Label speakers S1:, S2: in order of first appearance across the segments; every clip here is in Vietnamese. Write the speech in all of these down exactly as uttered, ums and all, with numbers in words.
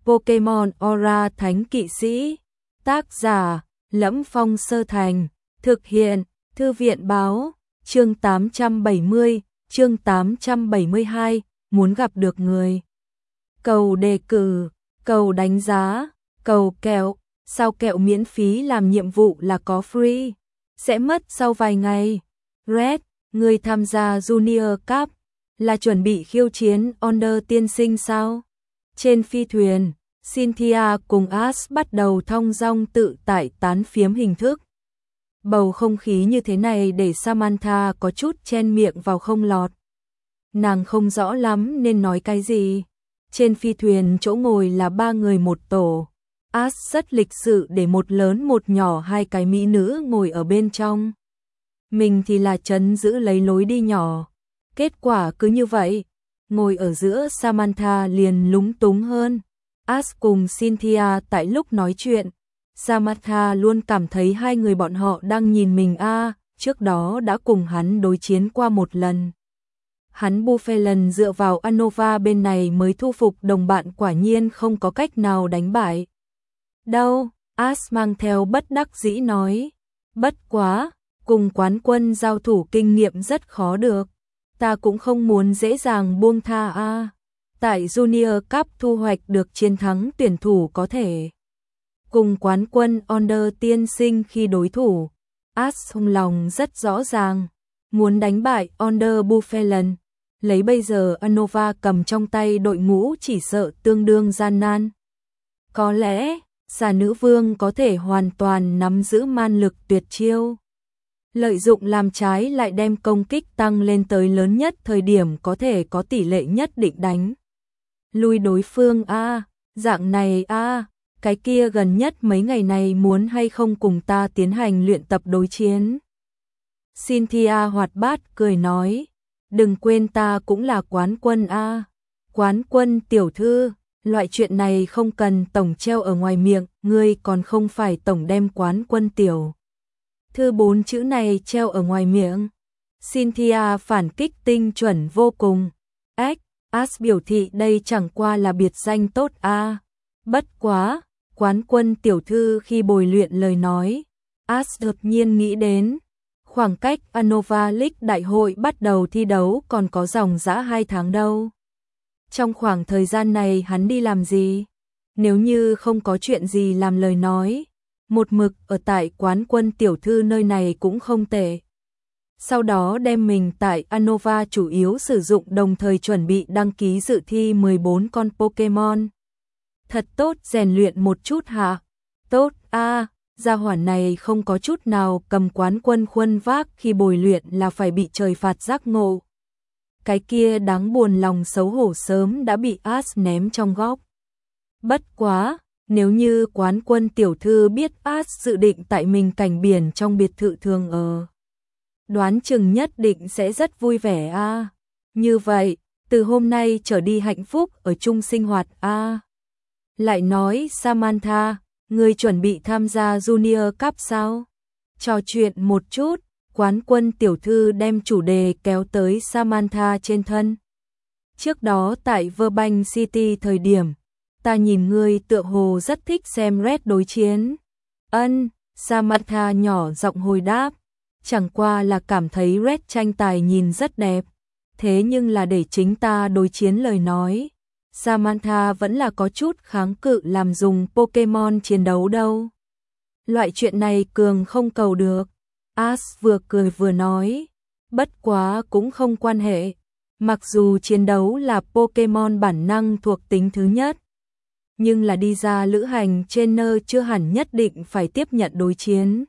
S1: Pokemon Aura Thánh Kỵ Sĩ. Tác giả: Lẫm Phong Sơ Thành. Thực hiện: Thư viện báo. Chương tám trăm bảy mươi, chương tám trăm bảy mươi hai, muốn gặp được người. Cầu đề cử, cầu đánh giá, cầu kẹo. Sao kẹo miễn phí làm nhiệm vụ là có free, sẽ mất sau vài ngày. Red, người tham gia Junior Cup là chuẩn bị khiêu chiến Onder tiên sinh sao? Trên phi thuyền, Cynthia cùng Ash bắt đầu thong dong tự tại tán phiếm hình thức. Bầu không khí như thế này để Samantha có chút chen miệng vào không lọt. Nàng không rõ lắm nên nói cái gì. Trên phi thuyền chỗ ngồi là ba người một tổ. Ash rất lịch sự để một lớn một nhỏ hai cái mỹ nữ ngồi ở bên trong. Mình thì là trấn giữ lấy lối đi nhỏ. Kết quả cứ như vậy, ngồi ở giữa Samantha liền lúng túng hơn. Ash cùng Cynthia tại lúc nói chuyện, Samantha luôn cảm thấy hai người bọn họ đang nhìn mình a, à, trước đó đã cùng hắn đối chiến qua một lần. Hắn Buffelen dựa vào Anova bên này mới thu phục đồng bạn, quả nhiên không có cách nào đánh bại. Đâu, Ash mang theo bất đắc dĩ nói. Bất quá, cùng quán quân giao thủ kinh nghiệm rất khó được. Ta cũng không muốn dễ dàng buông tha a. À. Tại Junior Cup thu hoạch được chiến thắng tuyển thủ có thể cùng quán quân Onder tiên sinh khi đối thủ. Ash trong lòng rất rõ ràng, muốn đánh bại Onder Buffelen. Lấy bây giờ Anova cầm trong tay đội ngũ chỉ sợ tương đương gian nan. Có lẽ, Xà Nữ Vương có thể hoàn toàn nắm giữ man lực tuyệt chiêu. Lợi dụng làm trái lại đem công kích tăng lên tới lớn nhất thời điểm có thể có tỷ lệ nhất định đánh lui đối phương a, à, dạng này a, à, cái kia gần nhất mấy ngày này muốn hay không cùng ta tiến hành luyện tập đối chiến. Cynthia hoạt bát cười nói, đừng quên ta cũng là quán quân a. À. Quán quân tiểu thư, loại chuyện này không cần tổng treo ở ngoài miệng, ngươi còn không phải tổng đem quán quân tiểu thư bốn chữ này treo ở ngoài miệng. Cynthia phản kích tinh chuẩn vô cùng. Ếch, Ash biểu thị đây chẳng qua là biệt danh tốt a. À. Bất quá, quán quân tiểu thư khi bồi luyện lời nói, Ash đột nhiên nghĩ đến, khoảng cách Anova League đại hội bắt đầu thi đấu còn có dòng dã hai tháng đâu. Trong khoảng thời gian này hắn đi làm gì? Nếu như không có chuyện gì làm lời nói, một mực ở tại quán quân tiểu thư nơi này cũng không tệ. Sau đó đem mình tại Anova chủ yếu sử dụng đồng thời chuẩn bị đăng ký dự thi mười bốn con Pokemon. Thật tốt, rèn luyện một chút hả? Tốt a, à, gia hỏa này không có chút nào cầm quán quân khuân vác khi bồi luyện là phải bị trời phạt giác ngộ. Cái kia đáng buồn lòng xấu hổ sớm đã bị Ash ném trong góc. Bất quá, nếu như quán quân tiểu thư biết Ash dự định tại mình cảnh biển trong biệt thự thường ở, đoán chừng nhất định sẽ rất vui vẻ a. À. Như vậy, từ hôm nay trở đi hạnh phúc ở chung sinh hoạt a. À. Lại nói Samantha, ngươi chuẩn bị tham gia Junior Cup sao? Trò chuyện một chút, quán quân tiểu thư đem chủ đề kéo tới Samantha trên thân. Trước đó tại Verbank City thời điểm, ta nhìn ngươi tựa hồ rất thích xem Red đối chiến. Ân, Samantha nhỏ giọng hồi đáp, chẳng qua là cảm thấy Red tranh tài nhìn rất đẹp. Thế nhưng là để chính ta đối chiến lời nói, Samantha vẫn là có chút kháng cự làm dùng Pokemon chiến đấu đâu. Loại chuyện này cường không cầu được. Ash vừa cười vừa nói, bất quá cũng không quan hệ. Mặc dù chiến đấu là Pokemon bản năng thuộc tính thứ nhất, nhưng là đi ra lữ hành trainer chưa hẳn nhất định phải tiếp nhận đối chiến.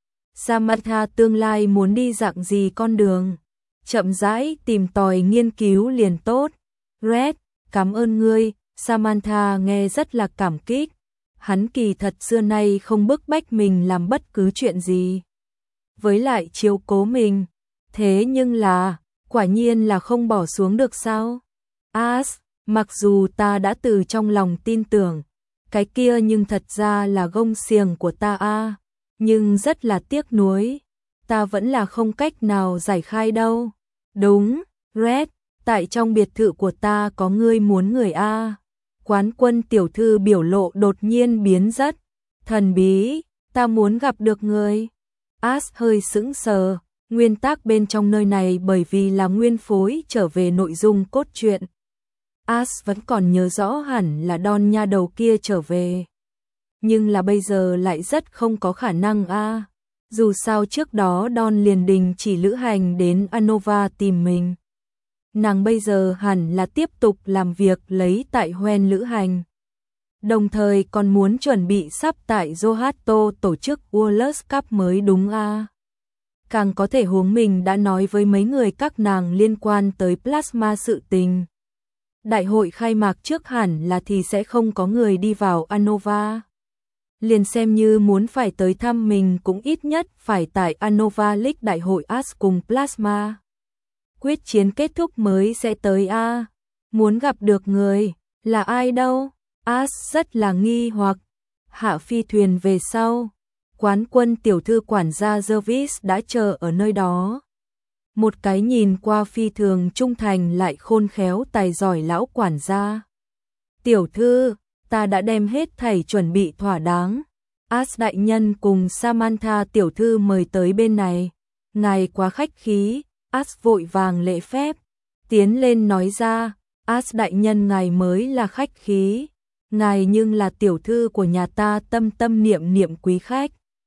S1: Samantha tương lai muốn đi dạng gì con đường, chậm rãi tìm tòi nghiên cứu liền tốt. Red, cảm ơn ngươi. Samantha nghe rất là cảm kích. Hắn kỳ thật xưa nay không bức bách mình làm bất cứ chuyện gì, với lại chiếu cố mình. Thế nhưng là, quả nhiên là không bỏ xuống được sao? Ash, mặc dù ta đã từ trong lòng tin tưởng, cái kia nhưng thật ra là gông xiềng của ta a, nhưng rất là tiếc nuối, ta vẫn là không cách nào giải khai đâu. Đúng, Red, tại trong biệt thự của ta có ngươi muốn người a. Quán Quân tiểu thư biểu lộ đột nhiên biến rất thần bí, ta muốn gặp được người. As hơi sững sờ, nguyên tác bên trong nơi này bởi vì là nguyên phối trở về nội dung cốt truyện. As vẫn còn nhớ rõ hẳn là Don nha đầu kia trở về. Nhưng là bây giờ lại rất không có khả năng a. À. Dù sao trước đó Don liền đình chỉ lữ hành đến Anova tìm mình. Nàng bây giờ hẳn là tiếp tục làm việc lấy tại Hoen lữ hành. Đồng thời còn muốn chuẩn bị sắp tại Johato tổ chức World Cup mới đúng a. À. Càng có thể huống mình đã nói với mấy người các nàng liên quan tới plasma sự tình. Đại hội khai mạc trước hẳn là thì sẽ không có người đi vào Anova. Liền xem như muốn phải tới thăm mình cũng ít nhất phải tại Anova League đại hội As cùng Plasma. Quyết chiến kết thúc mới sẽ tới a. Muốn gặp được người, là ai đâu? As rất là nghi hoặc. Hạ phi thuyền về sau, Quán Quân tiểu thư quản gia Jervis đã chờ ở nơi đó. Một cái nhìn qua phi thường trung thành lại khôn khéo tài giỏi lão quản gia. Tiểu thư, ta đã đem hết thảy chuẩn bị thỏa đáng. As đại nhân cùng Samantha tiểu thư mời tới bên này. Ngài quá khách khí. As vội vàng lễ phép. Tiến lên nói ra, As đại nhân ngài mới là khách khí. Ngài nhưng là tiểu thư của nhà ta tâm tâm niệm niệm quý khách.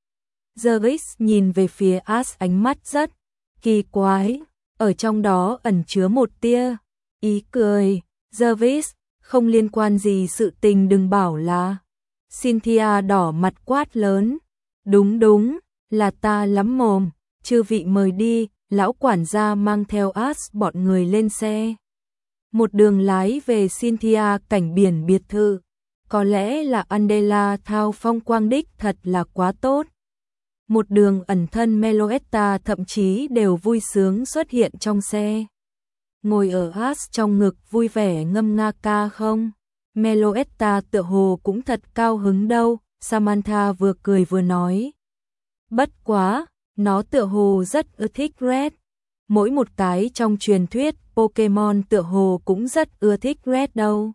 S1: Jervis nhìn về phía As ánh mắt rất kỳ quái. Ở trong đó ẩn chứa một tia ý cười. Jervis, không liên quan gì sự tình đừng bảo là. Cynthia đỏ mặt quát lớn. Đúng đúng, là ta lắm mồm, chư vị mời đi. Lão quản gia mang theo As bọn người lên xe. Một đường lái về Cynthia cảnh biển biệt thự. Có lẽ là Andela thao phong quang đích thật là quá tốt. Một đường ẩn thân Meloetta thậm chí đều vui sướng xuất hiện trong xe. Ngồi ở As trong ngực vui vẻ ngâm nga ca không. Meloetta tựa hồ cũng thật cao hứng đâu. Samantha vừa cười vừa nói. Bất quá, nó tựa hồ rất ưa thích Red. Mỗi một cái trong truyền thuyết Pokemon tựa hồ cũng rất ưa thích Red đâu.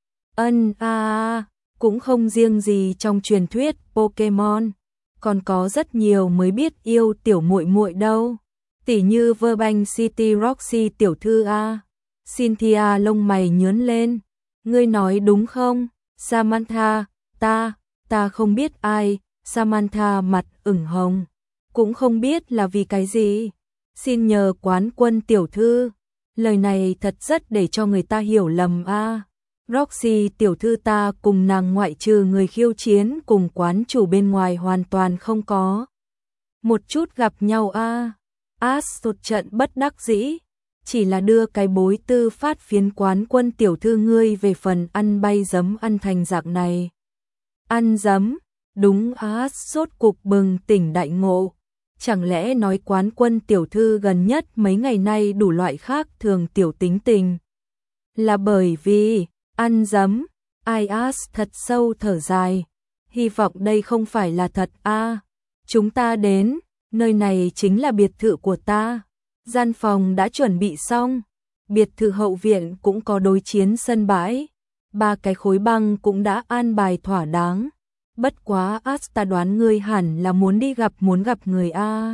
S1: Ân a à, cũng không riêng gì trong truyền thuyết Pokemon, còn có rất nhiều mới biết yêu tiểu muội muội đâu. Tỉ như Verbank City Roxy tiểu thư a. Cynthia lông mày nhướng lên. Ngươi nói đúng không? Samantha, ta, ta không biết ai. Samantha mặt ửng hồng. Cũng không biết là vì cái gì. Xin nhờ Quán Quân tiểu thư. Lời này thật rất để cho người ta hiểu lầm a. À. Roxy tiểu thư ta cùng nàng ngoại trừ người khiêu chiến cùng quán chủ bên ngoài hoàn toàn không có. Một chút gặp nhau a. À. As một trận bất đắc dĩ. Chỉ là đưa cái bối tư phát phiến Quán Quân tiểu thư ngươi về phần ăn bay giấm ăn thành dạng này. Ăn giấm. Đúng As sốt cục bừng tỉnh đại ngộ. Chẳng lẽ nói Quán Quân tiểu thư gần nhất mấy ngày nay đủ loại khác thường tiểu tính tình. Là bởi vì, ăn giấm, ai As thật sâu thở dài. Hy vọng đây không phải là thật a. À, chúng ta đến, nơi này chính là biệt thự của ta. Gian phòng đã chuẩn bị xong. Biệt thự hậu viện cũng có đối chiến sân bãi. Ba cái khối băng cũng đã an bài thỏa đáng. Bất quá As ta đoán ngươi hẳn là muốn đi gặp muốn gặp người a.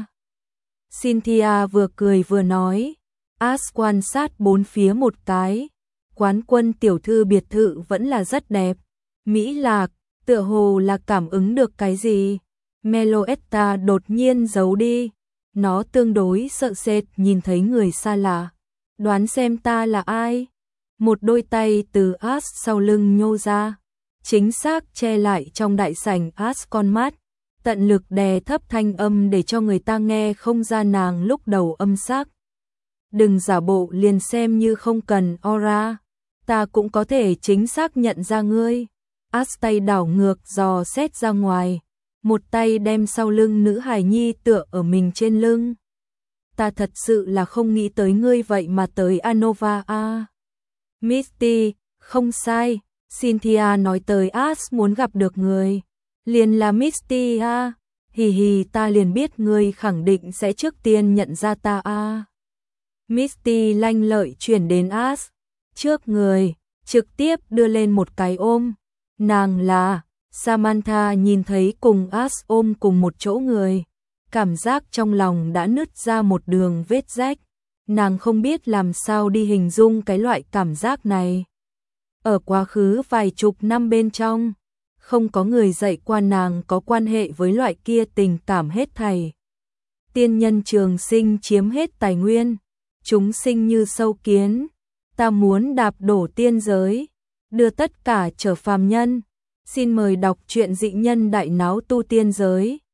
S1: Cynthia vừa cười vừa nói. As quan sát bốn phía một cái. Quán Quân tiểu thư biệt thự vẫn là rất đẹp. Mỹ Lạc, tựa hồ là cảm ứng được cái gì. Meloetta đột nhiên giấu đi. Nó tương đối sợ sệt nhìn thấy người xa lạ. Đoán xem ta là ai. Một đôi tay từ As sau lưng nhô ra. Chính xác che lại trong đại sảnh As con mắt, tận lực đè thấp thanh âm để cho người ta nghe không ra nàng lúc đầu âm sắc. Đừng giả bộ liền xem như không cần aura, ta cũng có thể chính xác nhận ra ngươi. As tay đảo ngược dò xét ra ngoài, một tay đem sau lưng nữ hài nhi tựa ở mình trên lưng. Ta thật sự là không nghĩ tới ngươi vậy mà tới Anova a. Misty, không sai. Cynthia nói tới As muốn gặp được người. Liền là Misty a. Hì hì ta liền biết ngươi khẳng định sẽ trước tiên nhận ra ta a. Misty lanh lợi chuyển đến As. Trước người, trực tiếp đưa lên một cái ôm. Nàng là Samantha nhìn thấy cùng Ash ôm cùng một chỗ người, cảm giác trong lòng đã nứt ra một đường vết rách. Nàng không biết làm sao đi hình dung cái loại cảm giác này. Ở quá khứ vài chục năm bên trong, không có người dạy qua nàng có quan hệ với loại kia tình cảm hết thảy. Tiên nhân trường sinh chiếm hết tài nguyên, chúng sinh như sâu kiến, ta muốn đạp đổ tiên giới, đưa tất cả trở phàm nhân. Xin mời đọc truyện Dị Nhân Đại Náo Tu Tiên Giới.